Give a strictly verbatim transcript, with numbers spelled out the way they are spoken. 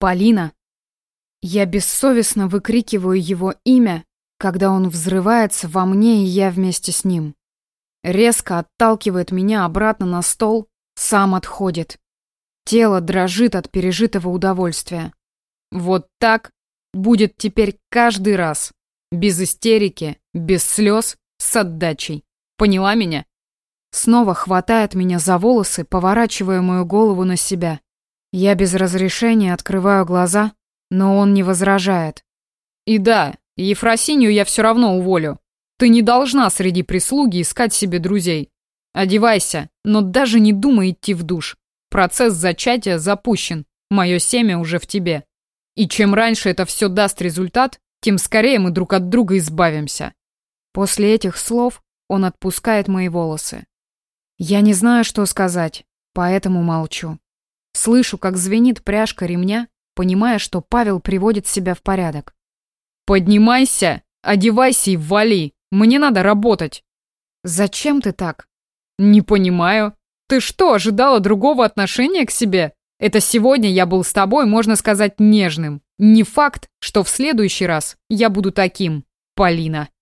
Полина. Я бессовестно выкрикиваю его имя, когда он взрывается во мне, и я вместе с ним. Резко отталкивает меня обратно на стол, сам отходит. Тело дрожит от пережитого удовольствия. Вот так будет теперь каждый раз. Без истерики, без слез, с отдачей. Поняла меня? Снова хватает меня за волосы, поворачивая мою голову на себя. Я без разрешения открываю глаза, но он не возражает. И да, Ефросинью я все равно уволю. Ты не должна среди прислуги искать себе друзей. Одевайся, но даже не думай идти в душ. Процесс зачатия запущен. Мое семя уже в тебе. И чем раньше это все даст результат, тем скорее мы друг от друга избавимся. После этих слов он отпускает мои волосы. Я не знаю, что сказать, поэтому молчу. Слышу, как звенит пряжка ремня, понимая, что Павел приводит себя в порядок. «Поднимайся, одевайся и вали. Мне надо работать». «Зачем ты так?» «Не понимаю. Ты что, ожидала другого отношения к себе? Это сегодня я был с тобой, можно сказать, нежным. Не факт, что в следующий раз я буду таким, Полина».